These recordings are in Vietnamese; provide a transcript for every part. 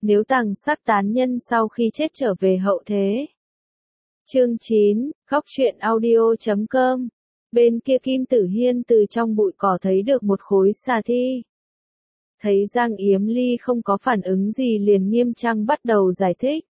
nếu Tằng Sắc tán nhân sau khi chết trở về hậu thế. Chương 9, Góc truyện audio.com. Bên kia Kim Tử Hiên từ trong bụi cỏ thấy được một khối xà thi. Thấy Giang Yếm Ly không có phản ứng gì liền nghiêm trang bắt đầu giải thích.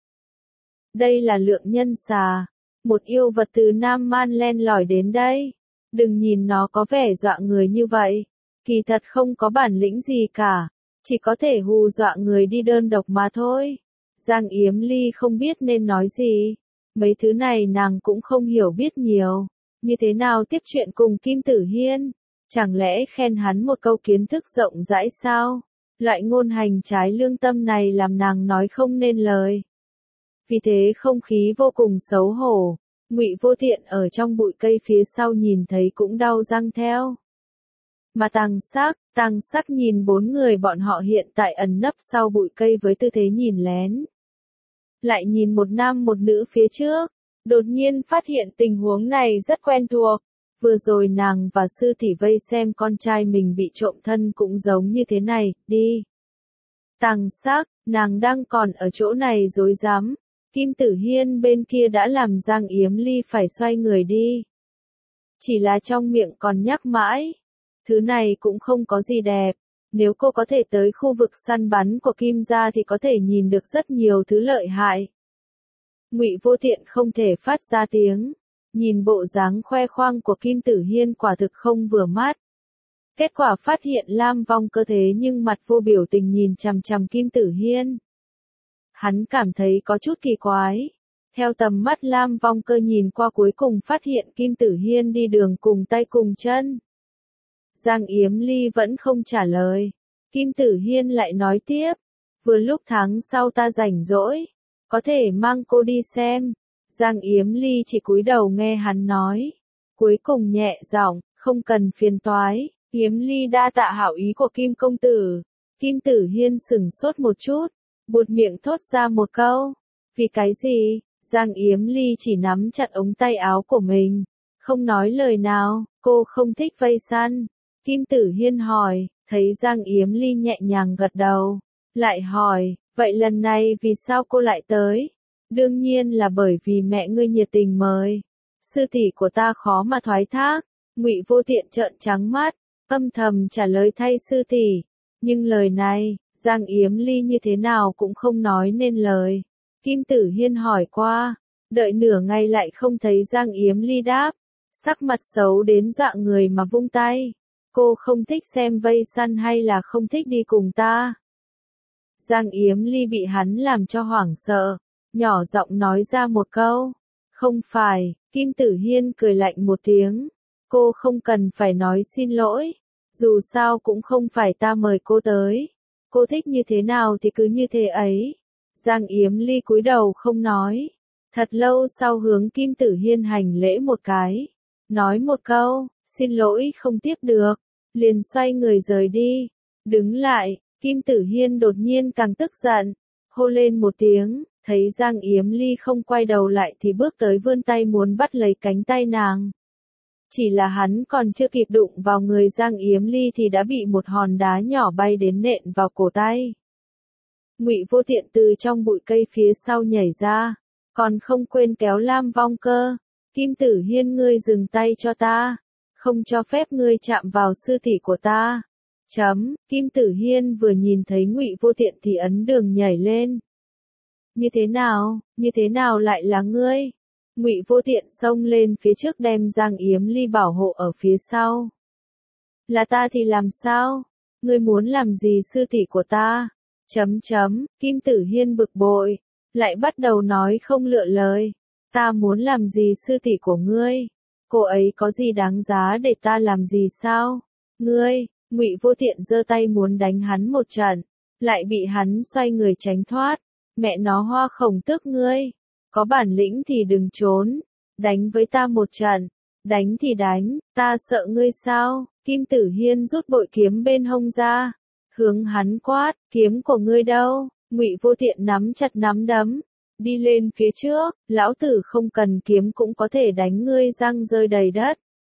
Đây là lượng nhân xà, một yêu vật từ Nam Man len lỏi đến đây. Đừng nhìn nó có vẻ dọa người như vậy, kỳ thật không có bản lĩnh gì cả, chỉ có thể hù dọa người đi đơn độc mà thôi. Giang Yếm Ly không biết nên nói gì, mấy thứ này nàng cũng không hiểu biết nhiều, như thế nào tiếp chuyện cùng Kim Tử Hiên, chẳng lẽ khen hắn một câu kiến thức rộng rãi sao? Loại ngôn hành trái lương tâm này làm nàng nói không nên lời. Vì thế không khí vô cùng xấu hổ, Ngụy Vô Tiện ở trong bụi cây phía sau nhìn thấy cũng đau răng theo. Mà Tằng Sắc nhìn bốn người bọn họ hiện tại ẩn nấp sau bụi cây với tư thế nhìn lén. Lại nhìn một nam một nữ phía trước, đột nhiên phát hiện tình huống này rất quen thuộc. Vừa rồi nàng và sư tỷ vây xem con trai mình bị trộm thân cũng giống như thế này, đi. Tằng Sắc, nàng đang còn ở chỗ này dối dám. Kim Tử Hiên bên kia đã làm Giang Yếm Ly phải xoay người đi. Chỉ là trong miệng còn nhắc mãi. Thứ này cũng không có gì đẹp. Nếu cô có thể tới khu vực săn bắn của Kim gia thì có thể nhìn được rất nhiều thứ lợi hại. Ngụy Vô Tiện không thể phát ra tiếng. Nhìn bộ dáng khoe khoang của Kim Tử Hiên quả thực không vừa mắt. Kết quả phát hiện Lam Vong Cơ thế nhưng mặt vô biểu tình nhìn chằm chằm Kim Tử Hiên. Hắn cảm thấy có chút kỳ quái. Theo tầm mắt Lam Vong Cơ nhìn qua cuối cùng phát hiện Kim Tử Hiên đi đường cùng tay cùng chân. Giang Yếm Ly vẫn không trả lời. Kim Tử Hiên lại nói tiếp. Vừa lúc tháng sau ta rảnh rỗi, có thể mang cô đi xem. Giang Yếm Ly chỉ cúi đầu nghe hắn nói. Cuối cùng nhẹ giọng, không cần phiền toái. Yếm Ly đa tạ hảo ý của Kim công tử. Kim Tử Hiên sửng sốt một chút, buột miệng thốt ra một câu. Vì cái gì? Giang Yếm Ly chỉ nắm chặt ống tay áo của mình, không nói lời nào. Cô không thích vây săn. Kim Tử Hiên hỏi, thấy Giang Yếm Ly nhẹ nhàng gật đầu, lại hỏi, vậy lần này vì sao cô lại tới? Đương nhiên là bởi vì mẹ ngươi nhiệt tình mời. Sư tỷ của ta khó mà thoái thác. Ngụy Vô Tiện trợn trắng mắt, âm thầm trả lời thay sư tỷ. Nhưng lời này, Giang Yếm Ly như thế nào cũng không nói nên lời. Kim Tử Hiên hỏi qua, đợi nửa ngày lại không thấy Giang Yếm Ly đáp, sắc mặt xấu đến dọa người mà vung tay. Cô không thích xem vây săn hay là không thích đi cùng ta? Giang Yếm Ly bị hắn làm cho hoảng sợ, nhỏ giọng nói ra một câu. Không phải. Kim Tử Hiên cười lạnh một tiếng. Cô không cần phải nói xin lỗi. Dù sao cũng không phải ta mời cô tới. Cô thích như thế nào thì cứ như thế ấy. Giang Yếm Ly cúi đầu không nói. Thật lâu sau hướng Kim Tử Hiên hành lễ một cái. Nói một câu, xin lỗi không tiếp được. Liền xoay người rời đi. Đứng lại, Kim Tử Hiên đột nhiên càng tức giận. Hô lên một tiếng, thấy Giang Yếm Ly không quay đầu lại thì bước tới vươn tay muốn bắt lấy cánh tay nàng. Chỉ là hắn còn chưa kịp đụng vào người Giang Yếm Ly thì đã bị một hòn đá nhỏ bay đến nện vào cổ tay. Ngụy Vô Tiện từ trong bụi cây phía sau nhảy ra, còn không quên kéo Lam Vong Cơ. Kim Tử Hiên ngươi dừng tay cho ta, không cho phép ngươi chạm vào sư tỷ của ta. Kim Tử Hiên vừa nhìn thấy Ngụy Vô Tiện thì ấn đường nhảy lên. Như thế nào lại là ngươi? Ngụy Vô Tiện xông lên phía trước đem Giang Yếm Ly bảo hộ ở phía sau. Là ta thì làm sao? Ngươi muốn làm gì sư tỷ của ta? Kim Tử Hiên bực bội, lại bắt đầu nói không lựa lời. Ta muốn làm gì sư tỷ của ngươi? Cô ấy có gì đáng giá để ta làm gì sao? Ngươi, Ngụy Vô Tiện giơ tay muốn đánh hắn một trận, lại bị hắn xoay người tránh thoát. Mẹ nó Hoa Khổng Tước ngươi, có bản lĩnh thì đừng trốn, đánh với ta một trận, đánh thì đánh, ta sợ ngươi sao? Kim Tử Hiên rút bội kiếm bên hông ra, hướng hắn quát, kiếm của ngươi đâu? Ngụy Vô Tiện nắm chặt nắm đấm, đi lên phía trước, lão tử không cần kiếm cũng có thể đánh ngươi răng rơi đầy đất.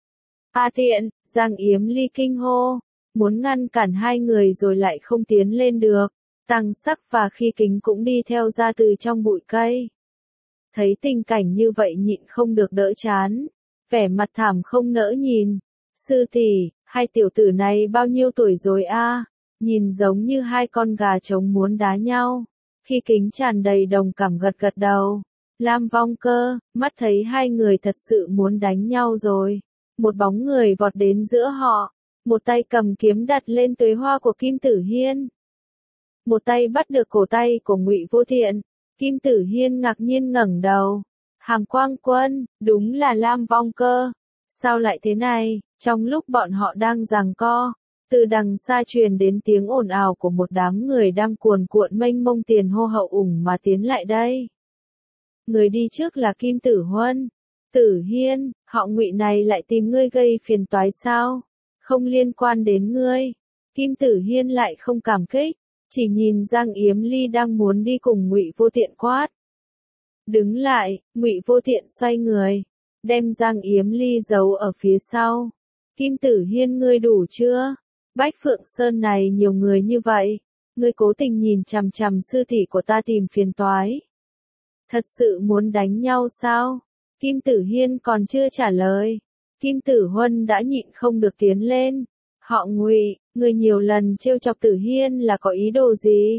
A Tiện, Giang Yếm Ly kinh hô, muốn ngăn cản hai người rồi lại không tiến lên được. Tăng Sắc và Khi Kính cũng đi theo ra từ trong bụi cây. Thấy tình cảnh như vậy nhịn không được đỡ chán, vẻ mặt thảm không nỡ nhìn. Sư tỷ, hai tiểu tử này bao nhiêu tuổi rồi a? Nhìn giống như hai con gà trống muốn đá nhau. Khi Kính tràn đầy đồng cảm gật gật đầu. Lam Vong Cơ, mắt thấy hai người thật sự muốn đánh nhau rồi. Một bóng người vọt đến giữa họ, một tay cầm kiếm đặt lên tuế hoa của Kim Tử Hiên. Một tay bắt được cổ tay của Ngụy Vô Tiện. Kim Tử Hiên ngạc nhiên ngẩng đầu. Hàm Quang Quân, đúng là Lam Vong Cơ. Sao lại thế này? Trong lúc bọn họ đang giằng co, từ đằng xa truyền đến tiếng ồn ào của một đám người đang cuồn cuộn mênh mông tiền hô hậu ủng mà tiến lại đây. Người đi trước là Kim Tử Huân. Tử Hiên, họ Ngụy này lại tìm ngươi gây phiền toái sao? Không liên quan đến ngươi. Kim Tử Hiên lại không cảm kích, chỉ nhìn Giang Yếm Ly đang muốn đi cùng Ngụy Vô Tiện quát. Đứng lại, Ngụy Vô Tiện xoay người, đem Giang Yếm Ly giấu ở phía sau. Kim Tử Hiên, ngươi đủ chưa? Bách Phượng Sơn này nhiều người như vậy, ngươi cố tình nhìn chằm chằm sư tỷ của ta tìm phiền toái. Thật sự muốn đánh nhau sao? Kim Tử Hiên còn chưa trả lời, Kim Tử Huân đã nhịn không được tiến lên. Họ Ngụy, ngươi nhiều lần trêu chọc Tử Hiên là có ý đồ gì?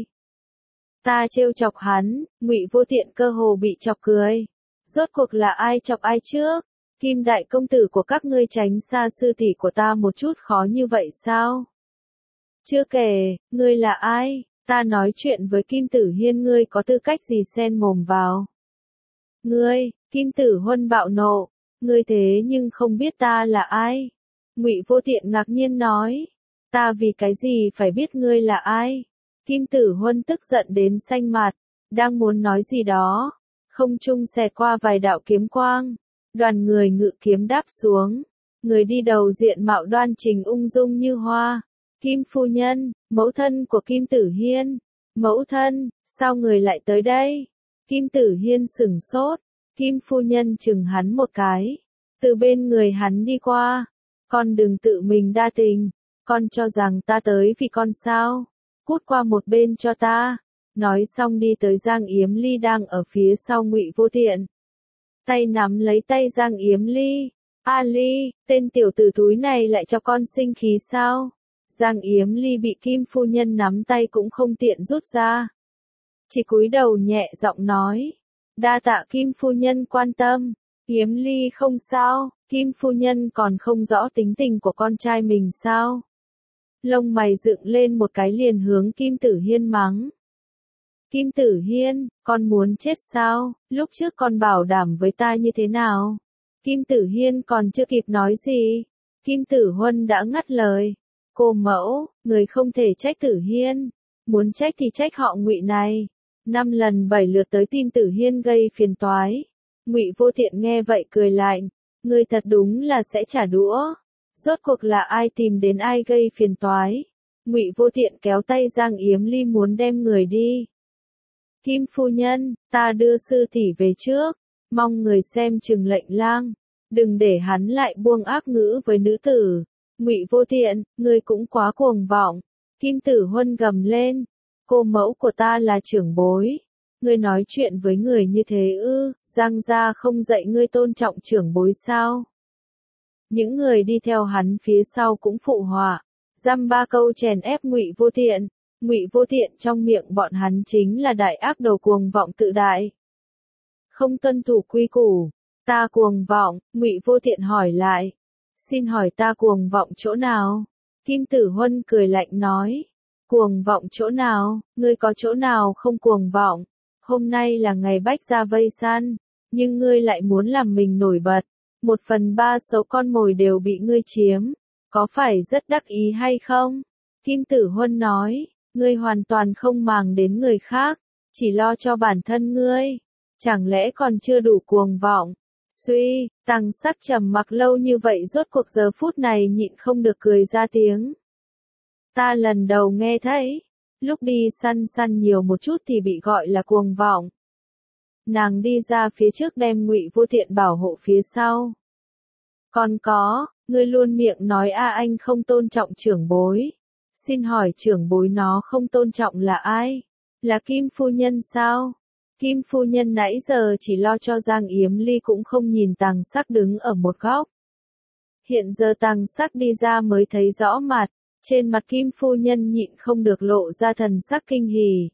Ta trêu chọc hắn, Ngụy Vô Tiện cơ hồ bị chọc cười. Rốt cuộc là ai chọc ai trước? Kim đại công tử của các ngươi tránh xa sư tỷ của ta một chút khó như vậy sao? Chưa kể, ngươi là ai? Ta nói chuyện với Kim Tử Hiên ngươi có tư cách gì xen mồm vào? Ngươi, Kim Tử Huân bạo nộ, ngươi thế nhưng không biết ta là ai? Ngụy Vô Tiện ngạc nhiên nói, ta vì cái gì phải biết ngươi là ai? Kim Tử Huân tức giận đến xanh mặt, đang muốn nói gì đó, không trung xẹt qua vài đạo kiếm quang, đoàn người ngự kiếm đáp xuống, người đi đầu diện mạo đoan trình ung dung như hoa. Kim phu nhân, mẫu thân của Kim Tử Hiên. Mẫu thân, sao người lại tới đây? Kim Tử Hiên sửng sốt, Kim phu nhân chừng hắn một cái, từ bên người hắn đi qua. Con đừng tự mình đa tình, con cho rằng ta tới vì con sao? Cút qua một bên cho ta. Nói xong đi tới Giang Yếm Ly đang ở phía sau Ngụy Vô Tiện. Tay nắm lấy tay Giang Yếm Ly. A Ly, tên tiểu tử túi này lại cho con sinh khí sao? Giang Yếm Ly bị Kim phu nhân nắm tay cũng không tiện rút ra. Chỉ cúi đầu nhẹ giọng nói. Đa tạ Kim phu nhân quan tâm. Yếm Ly không sao, Kim phu nhân còn không rõ tính tình của con trai mình sao? Lông mày dựng lên một cái liền hướng Kim Tử Hiên mắng. Kim Tử Hiên, con muốn chết sao? Lúc trước con bảo đảm với ta như thế nào? Kim Tử Hiên còn chưa kịp nói gì, Kim Tử Huân đã ngắt lời. Cô mẫu, người không thể trách Tử Hiên, muốn trách thì trách họ Ngụy này. 5 lần 7 lượt tới tìm Tử Hiên gây phiền toái. Ngụy Vô Tiện nghe vậy cười lạnh, người thật đúng là sẽ trả đũa. Rốt cuộc là ai tìm đến ai gây phiền toái? Ngụy Vô Tiện kéo tay Giang Yếm Ly muốn đem người đi. Kim phu nhân, ta đưa sư tỷ về trước, mong người xem chừng lệnh lang, đừng để hắn lại buông ác ngữ với nữ tử. Ngụy Vô Tiện, ngươi cũng quá cuồng vọng. Kim Tử Huân gầm lên, cô mẫu của ta là trưởng bối, ngươi nói chuyện với người như thế ư? Giang gia không dạy ngươi tôn trọng trưởng bối sao? Những người đi theo hắn phía sau cũng phụ họa, dăm ba câu chèn ép Ngụy Vô Tiện. Ngụy Vô Tiện trong miệng bọn hắn chính là đại ác đầu cuồng vọng tự đại, không tuân thủ quy củ. Ta cuồng vọng? Ngụy Vô Tiện hỏi lại. Xin hỏi ta cuồng vọng chỗ nào? Kim Tử Huân cười lạnh nói. Cuồng vọng chỗ nào? Ngươi có chỗ nào không cuồng vọng? Hôm nay là ngày bách gia vây săn, nhưng ngươi lại muốn làm mình nổi bật. 1/3 số con mồi đều bị ngươi chiếm, có phải rất đắc ý hay không? Kim Tử Huân nói, ngươi hoàn toàn không màng đến người khác, chỉ lo cho bản thân ngươi. Chẳng lẽ còn chưa đủ cuồng vọng? Suy, Tăng Sắc trầm mặc lâu như vậy rốt cuộc giờ phút này nhịn không được cười ra tiếng. Ta lần đầu nghe thấy, lúc đi săn nhiều một chút thì bị gọi là cuồng vọng. Nàng đi ra phía trước đem Ngụy Vô Tiện bảo hộ phía sau. Còn có, ngươi luôn miệng nói anh không tôn trọng trưởng bối. Xin hỏi trưởng bối nó không tôn trọng là ai? Là Kim phu nhân sao? Kim phu nhân nãy giờ chỉ lo cho Giang Yếm Ly cũng không nhìn Tàng Sắc đứng ở một góc. Hiện giờ Tàng Sắc đi ra mới thấy rõ mặt, trên mặt Kim phu nhân nhịn không được lộ ra thần sắc kinh hỉ.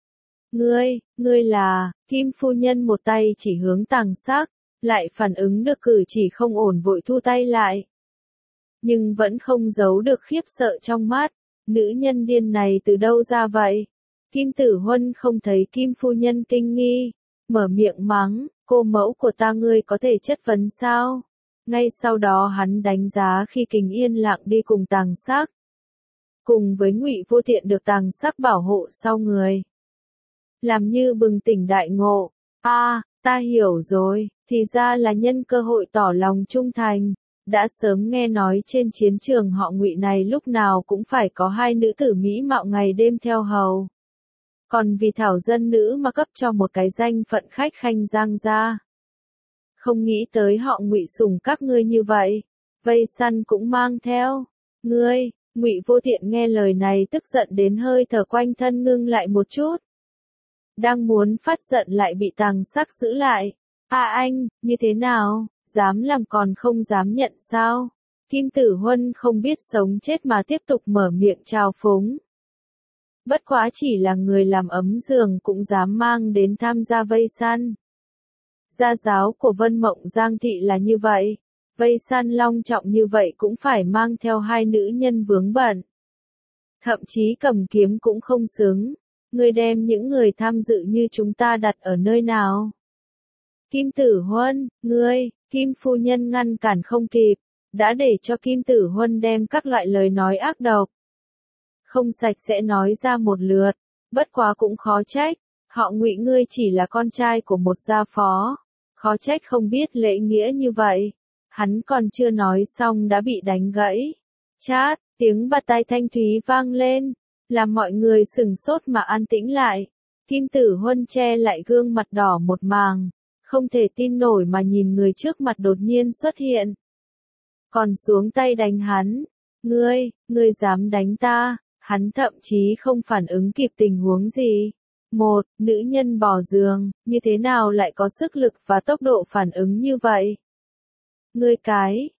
Ngươi là, Kim phu nhân một tay chỉ hướng Tàng Sắc, lại phản ứng được cử chỉ không ổn vội thu tay lại. Nhưng vẫn không giấu được khiếp sợ trong mắt, nữ nhân điên này từ đâu ra vậy? Kim Tử Huân không thấy Kim phu nhân kinh nghi, mở miệng mắng, cô mẫu của ta ngươi có thể chất vấn sao? Ngay sau đó hắn đánh giá khi Kình yên lặng đi cùng Tàng Sắc. Cùng với Ngụy Vô Tiện được Tàng Sắc bảo hộ sau người. Làm như bừng tỉnh đại ngộ, ta hiểu rồi, thì ra là nhân cơ hội tỏ lòng trung thành. Đã sớm nghe nói trên chiến trường họ Ngụy này lúc nào cũng phải có hai nữ tử mỹ mạo ngày đêm theo hầu. Còn vì thảo dân nữ mà cấp cho một cái danh phận khách khanh Giang gia. Không nghĩ tới họ Ngụy sủng các ngươi như vậy, vây săn cũng mang theo. Ngụy Vô Tiện nghe lời này tức giận đến hơi thở quanh thân ngưng lại một chút. Đang muốn phát giận lại bị Tàng Sắc giữ lại. Anh, như thế nào, dám làm còn không dám nhận sao? Kim Tử Huân không biết sống chết mà tiếp tục mở miệng trào phúng. Bất quá chỉ là người làm ấm giường cũng dám mang đến tham gia vây săn. Gia giáo của Vân Mộng Giang thị là như vậy, vây săn long trọng như vậy cũng phải mang theo hai nữ nhân vướng bận. Thậm chí cầm kiếm cũng không xứng, ngươi đem những người tham dự như chúng ta đặt ở nơi nào? Kim Tử Huân, Kim phu nhân ngăn cản không kịp, đã để cho Kim Tử Huân đem các loại lời nói ác độc. Không sạch sẽ nói ra một lượt, bất quá cũng khó trách, họ Ngụy ngươi chỉ là con trai của một gia phó, khó trách không biết lễ nghĩa như vậy. Hắn còn chưa nói xong đã bị đánh gãy. Chát, tiếng bạt tai thanh thúy vang lên, làm mọi người sừng sốt mà an tĩnh lại. Kim Tử Huân che lại gương mặt đỏ một màng, không thể tin nổi mà nhìn người trước mặt đột nhiên xuất hiện. Còn xuống tay đánh hắn. Ngươi dám đánh ta? Hắn thậm chí không phản ứng kịp tình huống gì. Một, nữ nhân bỏ giường, như thế nào lại có sức lực và tốc độ phản ứng như vậy? Ngươi cái,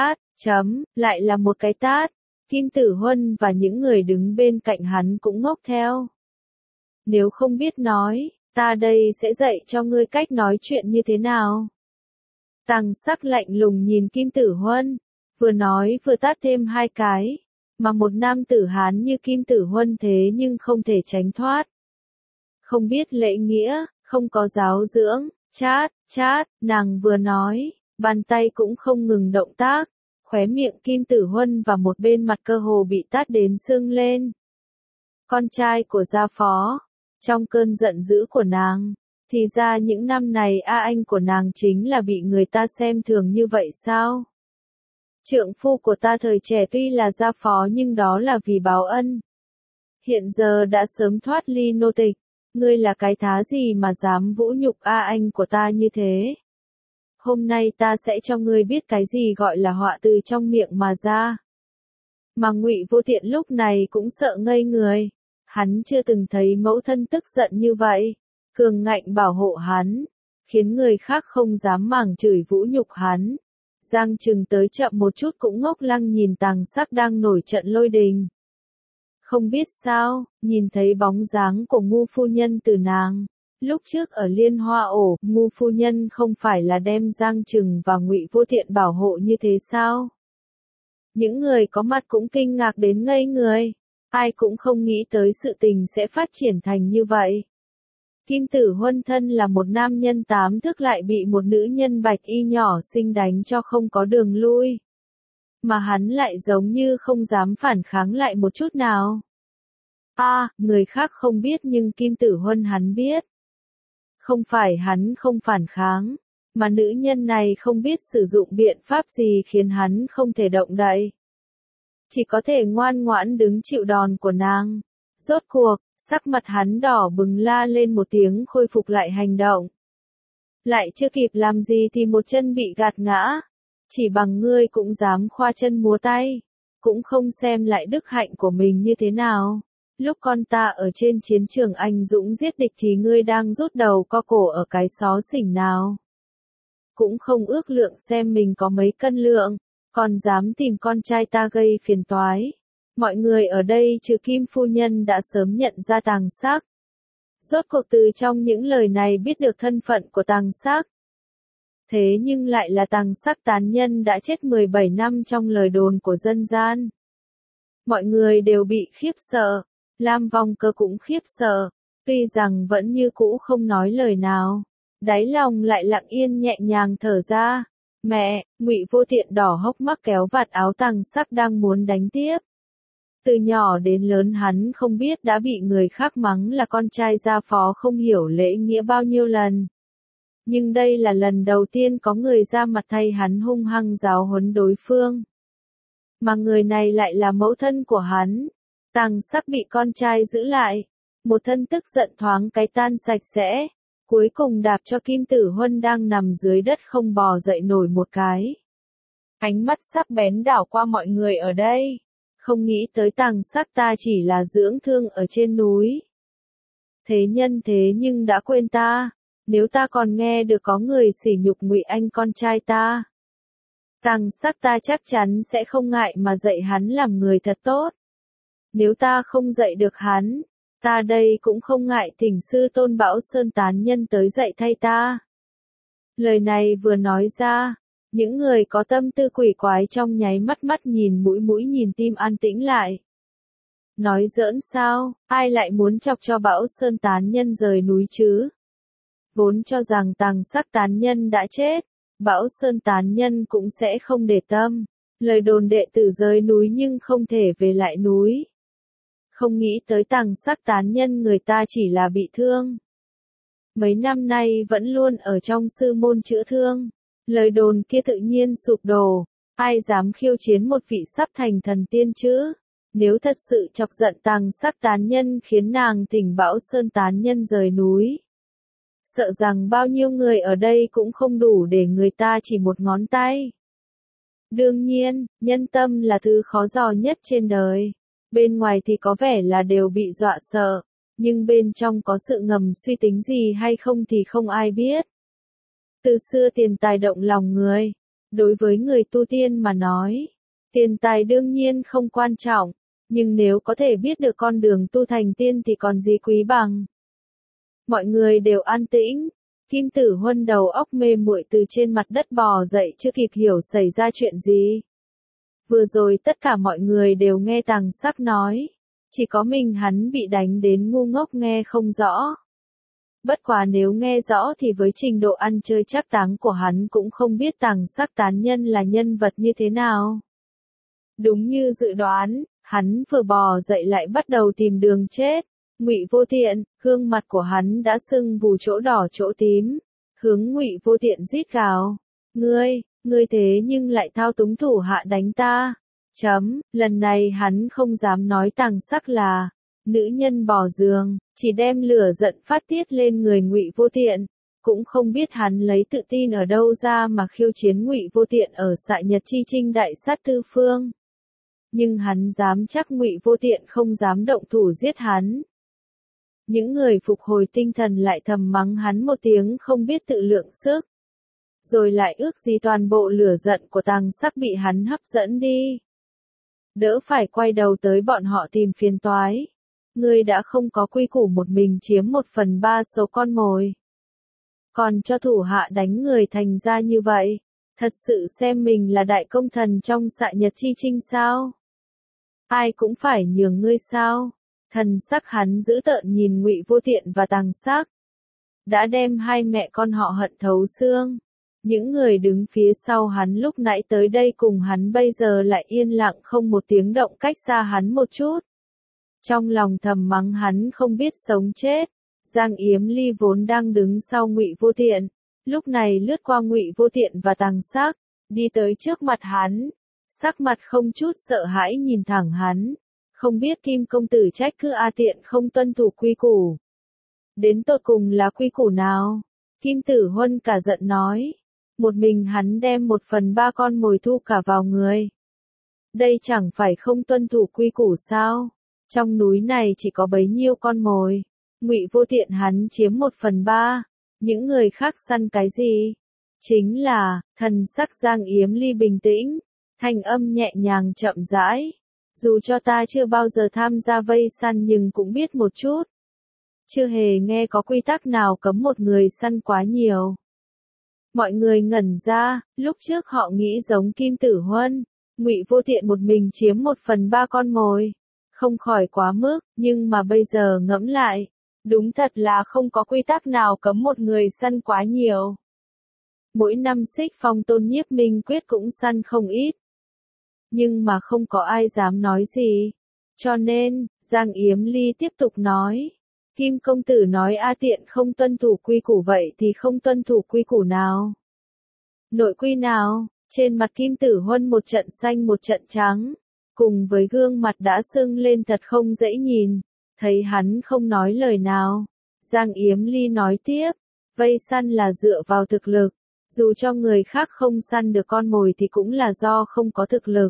lại là một cái tát. Kim Tử Huân và những người đứng bên cạnh hắn cũng ngốc theo. Nếu không biết nói, ta đây sẽ dạy cho ngươi cách nói chuyện như thế nào. Tàng Sắc lạnh lùng nhìn Kim Tử Huân, vừa nói vừa tát thêm hai cái, mà một nam tử Hán như Kim Tử Huân thế nhưng không thể tránh thoát. Không biết lễ nghĩa, không có giáo dưỡng, nàng vừa nói, bàn tay cũng không ngừng động tác, khóe miệng Kim Tử Huân và một bên mặt cơ hồ bị tát đến sưng lên. Con trai của gia phó, trong cơn giận dữ của nàng, thì ra những năm này anh của nàng chính là bị người ta xem thường như vậy sao? Trượng phu của ta thời trẻ tuy là gia phó nhưng đó là vì báo ân. Hiện giờ đã sớm thoát ly nô tịch, ngươi là cái thá gì mà dám vũ nhục anh của ta như thế? Hôm nay ta sẽ cho ngươi biết cái gì gọi là họa từ trong miệng mà ra. Mà Ngụy Vô Tiện lúc này cũng sợ ngây người. Hắn chưa từng thấy mẫu thân tức giận như vậy, cường ngạnh bảo hộ hắn, khiến người khác không dám màng chửi vũ nhục hắn. Giang Trừng tới chậm một chút cũng ngốc lăng nhìn Tàng Sắc đang nổi trận lôi đình. Không biết sao, nhìn thấy bóng dáng của Ngu phu nhân từ nàng. Lúc trước ở Liên Hoa ổ, Ngu phu nhân không phải là đem Giang Trừng và Ngụy Vô Tiện bảo hộ như thế sao? Những người có mặt cũng kinh ngạc đến ngây người. Ai cũng không nghĩ tới sự tình sẽ phát triển thành như vậy. Kim Tử Huân thân là một nam nhân 8 thước lại bị một nữ nhân bạch y nhỏ xinh đánh cho không có đường lui. Mà hắn lại giống như không dám phản kháng lại một chút nào. Người khác không biết nhưng Kim Tử Huân hắn biết. Không phải hắn không phản kháng, mà nữ nhân này không biết sử dụng biện pháp gì khiến hắn không thể động đậy. Chỉ có thể ngoan ngoãn đứng chịu đòn của nàng. Rốt cuộc, sắc mặt hắn đỏ bừng la lên một tiếng khôi phục lại hành động. Lại chưa kịp làm gì thì một chân bị gạt ngã. Chỉ bằng ngươi cũng dám khoa chân múa tay. cũng không xem lại đức hạnh của mình như thế nào. Lúc con ta ở trên chiến trường anh dũng giết địch thì ngươi đang rút đầu co cổ ở cái xó xỉnh nào. Cũng không ước lượng xem mình có mấy cân lượng, còn dám tìm con trai ta gây phiền toái. Mọi người ở đây trừ Kim phu nhân đã sớm nhận ra Tàng Sắc. Rốt cuộc từ trong những lời này biết được thân phận của Tàng Sắc. Thế nhưng lại là Tàng Sắc tán nhân đã chết 17 năm trong lời đồn của dân gian. Mọi người đều bị khiếp sợ, Lam Vong Cơ cũng khiếp sợ, tuy rằng vẫn như cũ không nói lời nào, đáy lòng lại lặng yên nhẹ nhàng thở ra. Mẹ, Ngụy Vô Tiện đỏ hốc mắt kéo vạt áo Tàng Sắc đang muốn đánh tiếp. Từ nhỏ đến lớn hắn không biết đã bị người khác mắng là con trai gia phó không hiểu lễ nghĩa bao nhiêu lần. Nhưng đây là lần đầu tiên có người ra mặt thay hắn hung hăng giáo huấn đối phương. Mà người này lại là mẫu thân của hắn. Tàng Sắc bị con trai giữ lại. Một thân tức giận thoáng cái tan sạch sẽ. Cuối cùng đạp cho Kim Tử Huân đang nằm dưới đất không bò dậy nổi một cái. Ánh mắt sắc bén đảo qua mọi người ở đây. Không nghĩ tới Tàng Sắc ta chỉ là dưỡng thương ở trên núi. Thế nhân thế nhưng đã quên ta. Nếu ta còn nghe được có người sỉ nhục Ngụy Anh con trai ta. Tàng Sắc ta chắc chắn sẽ không ngại mà dạy hắn làm người thật tốt. Nếu ta không dạy được hắn, ta đây cũng không ngại thỉnh sư Tôn Bảo Sơn tán nhân tới dạy thay ta. Lời này vừa nói ra, những người có tâm tư quỷ quái trong nháy mắt nhìn mũi nhìn tim an tĩnh lại. Nói giỡn sao, ai lại muốn chọc cho Bảo Sơn tán nhân rời núi chứ? Vốn cho rằng Tàng Sắc tán nhân đã chết, Bảo Sơn tán nhân cũng sẽ không để tâm. Lời đồn đệ tử rời núi nhưng không thể về lại núi. Không nghĩ tới Tàng Sắc tán nhân người ta chỉ là bị thương. Mấy năm nay vẫn luôn ở trong sư môn chữa thương. Lời đồn kia tự nhiên sụp đổ. Ai dám khiêu chiến một vị sắp thành thần tiên chứ? Nếu thật sự chọc giận Tàng Sắc tán nhân khiến nàng thỉnh Bảo Sơn tán nhân rời núi. Sợ rằng bao nhiêu người ở đây cũng không đủ để người ta chỉ một ngón tay. Đương nhiên, nhân tâm là thứ khó dò nhất trên đời. Bên ngoài thì có vẻ là đều bị dọa sợ, nhưng bên trong có sự ngầm suy tính gì hay không thì không ai biết. Từ xưa tiền tài động lòng người. Đối với người tu tiên mà nói, tiền tài đương nhiên không quan trọng, nhưng nếu có thể biết được con đường tu thành tiên thì còn gì quý bằng. Mọi người đều an tĩnh. Kim Tử Huân đầu óc mê muội từ trên mặt đất bò dậy chưa kịp hiểu xảy ra chuyện gì. Vừa rồi tất cả mọi người đều nghe Tàng Sắc nói. Chỉ có mình hắn bị đánh đến ngu ngốc nghe không rõ. Bất quá nếu nghe rõ thì với trình độ ăn chơi chắc táng của hắn cũng không biết Tàng Sắc tán nhân là nhân vật như thế nào. Đúng như dự đoán, hắn vừa bò dậy lại bắt đầu tìm đường chết. Ngụy Vô Tiện, gương mặt của hắn đã sưng vù chỗ đỏ chỗ tím. Hướng Ngụy Vô Tiện rít gào. Ngươi thế nhưng lại thao túng thủ hạ đánh ta. Lần này hắn không dám nói Tàng Sắc là nữ nhân bỏ giường, chỉ đem lửa giận phát tiết lên người Ngụy Vô Tiện. Cũng không biết hắn lấy tự tin ở đâu ra mà khiêu chiến Ngụy Vô Tiện ở Xạ Nhật Chi Trinh đại sát tư phương. Nhưng hắn dám chắc Ngụy Vô Tiện không dám động thủ giết hắn. Những người phục hồi tinh thần lại thầm mắng hắn một tiếng không biết tự lượng sức. Rồi lại ước gì toàn bộ lửa giận của Tàng Sắc bị hắn hấp dẫn đi. Đỡ phải quay đầu tới bọn họ tìm phiền toái. Ngươi đã không có quy củ một mình chiếm 1/3 số con mồi. Còn cho thủ hạ đánh người thành ra như vậy. Thật sự xem mình là đại công thần trong Xạ Nhật Chi Trinh sao? Ai cũng phải nhường ngươi sao? Thần sắc hắn dữ tợn nhìn Ngụy Vô Tiện và Tàng Sắc. Đã đem hai mẹ con họ hận thấu xương. Những người đứng phía sau hắn lúc nãy tới đây cùng hắn bây giờ lại yên lặng không một tiếng động cách xa hắn một chút. Trong lòng thầm mắng hắn không biết sống chết. Giang Yếm Ly vốn đang đứng sau Ngụy Vô Tiện, lúc này lướt qua Ngụy Vô Tiện và Tàng Sắc, đi tới trước mặt hắn, sắc mặt không chút sợ hãi nhìn thẳng hắn. Không biết Kim công tử trách cứ A Tiện không tuân thủ quy củ. Đến tột cùng là quy củ nào? Kim Tử Huân cả giận nói. Một mình hắn đem 1/3 con mồi thu cả vào người. Đây chẳng phải không tuân thủ quy củ sao? Trong núi này chỉ có bấy nhiêu con mồi. Ngụy Vô Tiện hắn chiếm 1/3, những người khác săn cái gì? Chính là, thần sắc Giang Yếm Ly bình tĩnh, thanh âm nhẹ nhàng chậm rãi. Dù cho ta chưa bao giờ tham gia vây săn nhưng cũng biết một chút. Chưa hề nghe có quy tắc nào cấm một người săn quá nhiều. Mọi người ngẩn ra, lúc trước họ nghĩ giống Kim Tử Huân, Ngụy Vô Tiện một mình chiếm 1/3 con mồi. Không khỏi quá mức, nhưng mà bây giờ ngẫm lại, đúng thật là không có quy tắc nào cấm một người săn quá nhiều. Mỗi năm Xích Phong Tôn Nhiếp Minh Quyết cũng săn không ít. Nhưng mà không có ai dám nói gì. Cho nên, Giang Yếm Ly tiếp tục nói. Kim công tử nói A Tiện không tuân thủ quy củ vậy thì không tuân thủ quy củ nào? Nội quy nào? Trên mặt Kim Tử Huân một trận xanh một trận trắng, cùng với gương mặt đã sưng lên thật không dễ nhìn. Thấy hắn không nói lời nào, Giang Yếm Ly nói tiếp, vây săn là dựa vào thực lực, dù cho người khác không săn được con mồi thì cũng là do không có thực lực.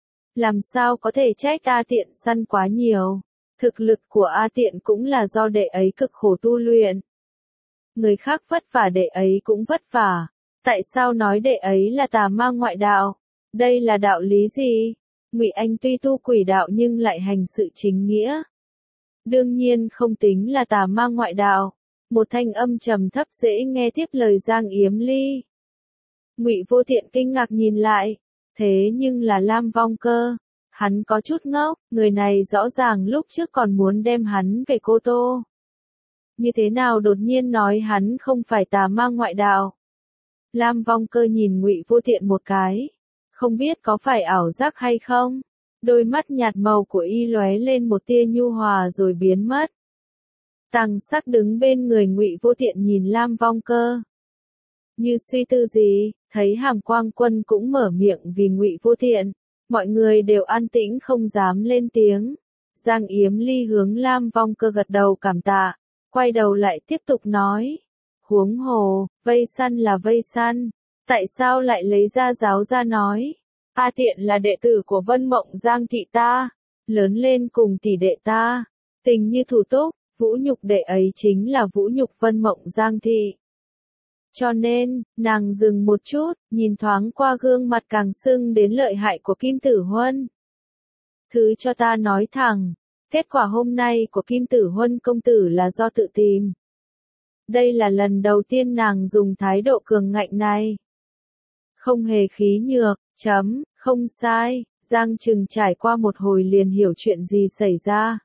Làm sao có thể trách A Tiện săn quá nhiều? Thực lực của A Tiện cũng là do đệ ấy cực khổ tu luyện. Người khác vất vả đệ ấy cũng vất vả. Tại sao nói đệ ấy là tà ma ngoại đạo? Đây là đạo lý gì? Ngụy Anh tuy tu quỷ đạo nhưng lại hành sự chính nghĩa. Đương nhiên không tính là tà ma ngoại đạo. Một thanh âm trầm thấp dễ nghe tiếp lời Giang Yếm Ly. Ngụy Vô Tiện kinh ngạc nhìn lại. Thế nhưng là Lam Vong Cơ. Hắn có chút ngốc, người này rõ ràng lúc trước còn muốn đem hắn về Cô Tô. Như thế nào đột nhiên nói hắn không phải tà ma ngoại đạo? Lam Vong Cơ nhìn Ngụy Vô Tiện một cái. Không biết có phải ảo giác hay không? Đôi mắt nhạt màu của y lóe lên một tia nhu hòa rồi biến mất. Tằng Sắc đứng bên người Ngụy Vô Tiện nhìn Lam Vong Cơ. Như suy tư gì, thấy Hàm Quang Quân cũng mở miệng vì Ngụy Vô Tiện. Mọi người đều an tĩnh không dám lên tiếng. Giang Yếm Ly hướng Lam Vong Cơ gật đầu cảm tạ, quay đầu lại tiếp tục nói. Huống hồ, vây săn là vây săn, tại sao lại lấy ra giáo ra nói? A Tiện là đệ tử của Vân Mộng Giang thị ta, lớn lên cùng tỷ đệ ta, tình như thủ túc, vũ nhục đệ ấy chính là vũ nhục Vân Mộng Giang thị. Cho nên, nàng dừng một chút, nhìn thoáng qua gương mặt càng sưng đến lợi hại của Kim Tử Huân. Thứ cho ta nói thẳng, kết quả hôm nay của Kim Tử Huân công tử là do tự tìm. Đây là lần đầu tiên nàng dùng thái độ cường ngạnh này. Không hề khí nhược, không sai, Giang Trừng trải qua một hồi liền hiểu chuyện gì xảy ra.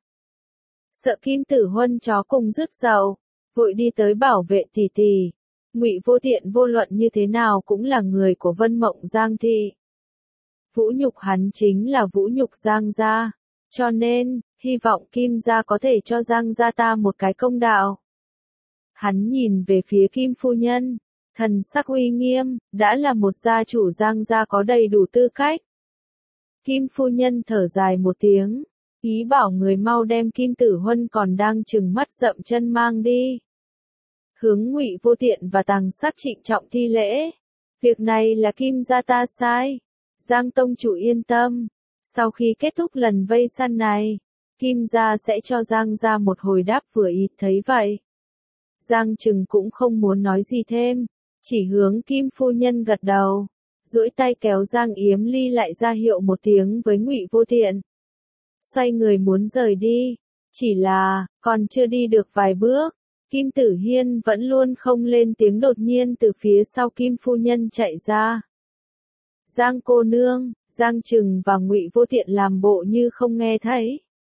Sợ Kim Tử Huân chó cùng rứt dậu, vội đi tới bảo vệ tỷ tỷ. Ngụy Vô Tiện vô luận như thế nào cũng là người của Vân Mộng Giang thị. Vũ nhục hắn chính là vũ nhục Giang gia, cho nên, hy vọng Kim gia có thể cho Giang gia ta một cái công đạo. Hắn nhìn về phía Kim phu nhân, thần sắc uy nghiêm, đã là một gia chủ Giang gia có đầy đủ tư cách. Kim phu nhân thở dài một tiếng, ý bảo người mau đem Kim Tử Huân còn đang trừng mắt rậm chân mang đi. Hướng Ngụy Vô Tiện và Tằng Sắc trịnh trọng thi lễ. Việc này là Kim gia ta sai. Giang tông chủ yên tâm. Sau khi kết thúc lần vây săn này, Kim gia sẽ cho Giang gia một hồi đáp vừa ý. Thấy vậy, Giang Trừng cũng không muốn nói gì thêm, chỉ hướng Kim phu nhân gật đầu, duỗi tay kéo Giang Yếm Ly lại ra hiệu một tiếng với Ngụy Vô Tiện. Xoay người muốn rời đi, chỉ là, còn chưa đi được vài bước, Kim Tử Hiên vẫn luôn không lên tiếng, đột nhiên từ phía sau Kim phu nhân chạy ra. Giang cô nương, Giang Trừng và Ngụy Vô Tiện làm bộ như không nghe thấy.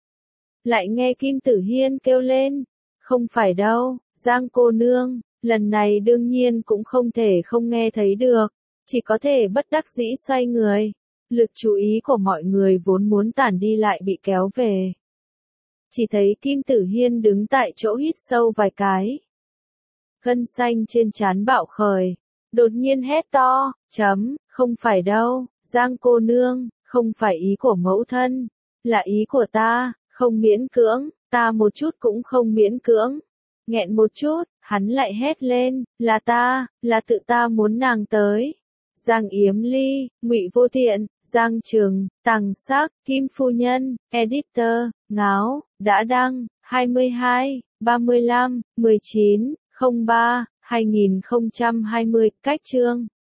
Lại nghe Kim Tử Hiên kêu lên, không phải đâu, Giang cô nương, lần này đương nhiên cũng không thể không nghe thấy được, chỉ có thể bất đắc dĩ xoay người. Lực chú ý của mọi người vốn muốn tản đi lại bị kéo về. Chỉ thấy Kim Tử Hiên đứng tại chỗ hít sâu vài cái. Gân xanh trên trán bạo khởi, đột nhiên hét to, không phải đâu, Giang cô nương, không phải ý của mẫu thân, là ý của ta, không miễn cưỡng, ta một chút cũng không miễn cưỡng. Nghẹn một chút, hắn lại hét lên, là ta, là tự ta muốn nàng tới. Giang Yếm Ly, Ngụy Vô Tiện, Giang Trường, Tàng Sắc, Kim Phu Nhân, Editor, Ngáo, đã đăng, 22, 35, 19, 03, 2020, cách chương.